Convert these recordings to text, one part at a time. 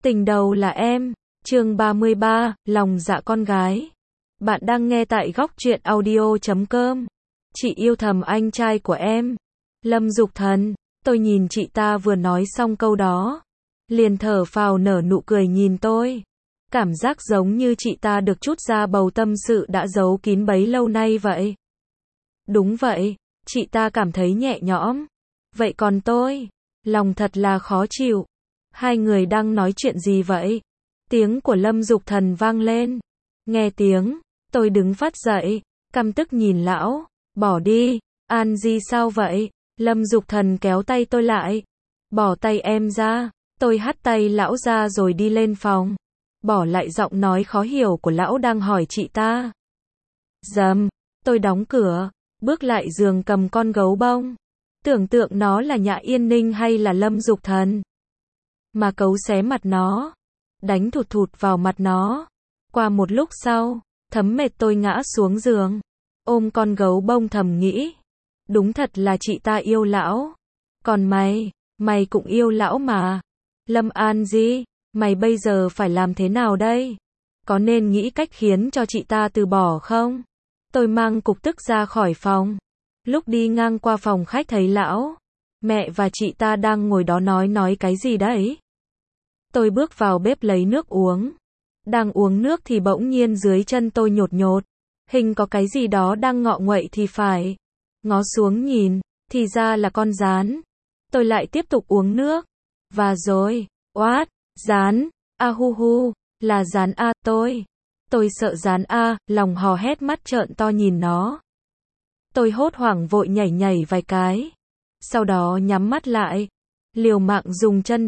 Tình đầu là em, chương 33, lòng dạ con gái. Bạn đang nghe tại góc truyện audio.com. Chị yêu thầm anh trai của em. Lâm Dục Thần. Tôi nhìn chị ta vừa nói xong câu đó, liền thở phào nở nụ cười nhìn tôi. Cảm giác giống như chị ta được trút ra bầu tâm sự đã giấu kín bấy lâu nay vậy. Đúng vậy, chị ta cảm thấy nhẹ nhõm. Vậy còn tôi, lòng thật là khó chịu. Hai người đang nói chuyện gì vậy? Tiếng của Lâm Dục Thần vang lên. Nghe tiếng, tôi đứng phát dậy, căm tức nhìn lão. Bỏ đi, An Di sao vậy? Lâm Dục Thần kéo tay tôi lại. Bỏ tay em ra. Tôi hất tay lão ra rồi đi lên phòng. Bỏ lại giọng nói khó hiểu của lão đang hỏi chị ta. Dầm, tôi đóng cửa, bước lại giường cầm con gấu bông. Tưởng tượng nó là Nhã Yên Ninh hay là Lâm Dục Thần. Mà cấu xé mặt nó, đánh thụt thụt vào mặt nó. Qua một lúc sau, thấm mệt tôi ngã xuống giường, ôm con gấu bông thầm nghĩ. Đúng thật là chị ta yêu lão. Còn mày cũng yêu lão mà. Lâm An Di, mày bây giờ phải làm thế nào đây? Có nên nghĩ cách khiến cho chị ta từ bỏ không? Tôi mang cục tức ra khỏi phòng. Lúc đi ngang qua phòng khách thấy lão, mẹ và chị ta đang ngồi đó nói cái gì đấy. Tôi bước vào bếp lấy nước uống. Đang uống nước thì bỗng nhiên dưới chân tôi nhột nhột. Hình có cái gì đó đang ngọ nguậy thì phải. Ngó xuống nhìn, thì ra là con gián. Tôi lại tiếp tục uống nước. Và rồi, oát, gián, a hu hu, là gián a Tôi sợ gián a, lòng hò hét mắt trợn to nhìn nó. Tôi hốt hoảng vội nhảy vài cái. Sau đó nhắm mắt lại. Liều mạng dùng chân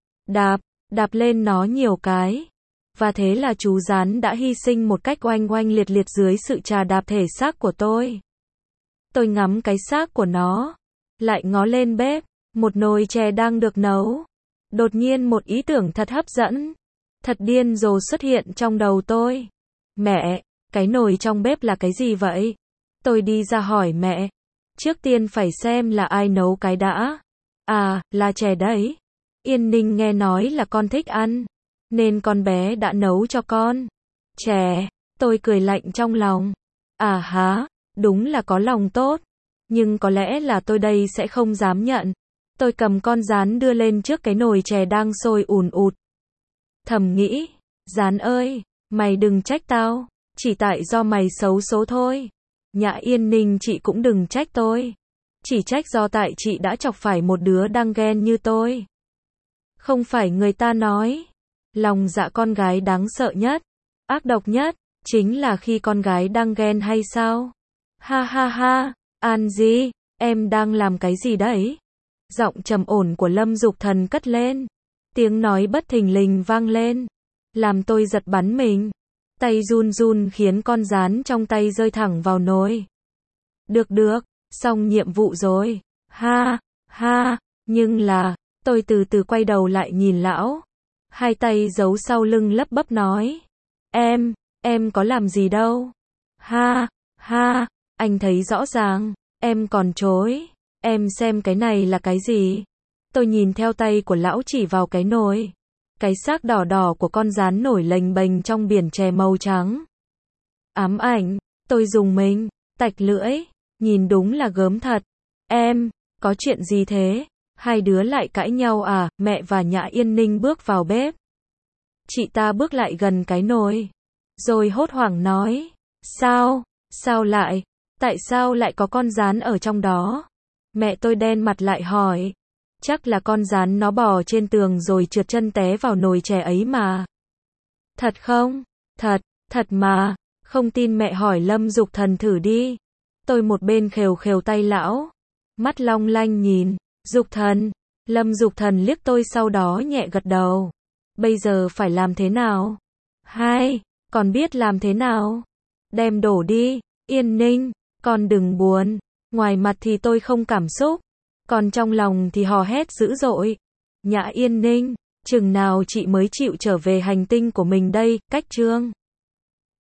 đạp lên nó nhiều cái. Và thế là chú gián đã hy sinh một cách oanh oanh liệt liệt dưới sự chà đạp thể xác của tôi. Tôi ngắm cái xác của nó. Lại ngó lên bếp. Một nồi chè đang được nấu. Đột nhiên một ý tưởng thật hấp dẫn. Thật điên rồ xuất hiện trong đầu tôi. Mẹ, cái nồi trong bếp là cái gì vậy? Tôi đi ra hỏi mẹ. Trước tiên phải xem là ai nấu cái đã. À, là chè đấy. Yên Ninh nghe nói là con thích ăn, nên con bé đã nấu cho con. Chè, tôi cười lạnh trong lòng. À há, đúng là có lòng tốt. Nhưng có lẽ là tôi đây sẽ không dám nhận. Tôi cầm con gián đưa lên trước cái nồi chè đang sôi ùn ụt. Thầm nghĩ, gián ơi, mày đừng trách tao, chỉ tại do mày xấu số thôi. Nhã Yên Ninh chị cũng đừng trách tôi. Chỉ trách do tại chị đã chọc phải một đứa đang ghen như tôi. Không phải người ta nói, lòng dạ con gái đáng sợ nhất, ác độc nhất, chính là khi con gái đang ghen hay sao? Ha ha ha, An Di, em đang làm cái gì đấy? Giọng trầm ổn của Lâm Dục Thần cất lên. Tiếng nói bất thình lình vang lên, làm tôi giật bắn mình. Tay run run khiến con gián trong tay rơi thẳng vào nồi. Được, xong nhiệm vụ rồi. Ha, nhưng là, tôi từ từ quay đầu lại nhìn lão. Hai tay giấu sau lưng lấp bấp nói. Em có làm gì đâu. Ha, anh thấy rõ ràng, em còn chối. Em xem cái này là cái gì? Tôi nhìn theo tay của lão chỉ vào cái nồi. Cái xác đỏ đỏ của con gián nổi lềnh bềnh trong biển chè màu trắng. Ám ảnh, tôi dùng mình, tạch lưỡi, nhìn đúng là gớm thật. Em, có chuyện gì thế? Hai đứa lại cãi nhau à? Mẹ và Nhã Yên Ninh bước vào bếp. Chị ta bước lại gần cái nồi, rồi hốt hoảng nói. Sao lại? Tại sao lại có con gián ở trong đó? Mẹ tôi đen mặt lại hỏi. Chắc là con gián nó bò trên tường rồi trượt chân té vào nồi chè ấy mà. Thật không? Thật mà. Không tin mẹ hỏi Lâm Dục Thần thử đi. Tôi một bên khều tay lão, mắt long lanh nhìn. Dục Thần. Lâm Dục Thần liếc tôi sau đó nhẹ gật đầu. Bây giờ phải làm thế nào? Còn biết làm thế nào? Đem đổ đi. Yên Ninh, con đừng buồn. Ngoài mặt thì tôi không cảm xúc, còn trong lòng thì hò hét dữ dội. Nhã Yên Ninh, chừng nào chị mới chịu trở về hành tinh của mình đây? Cách chương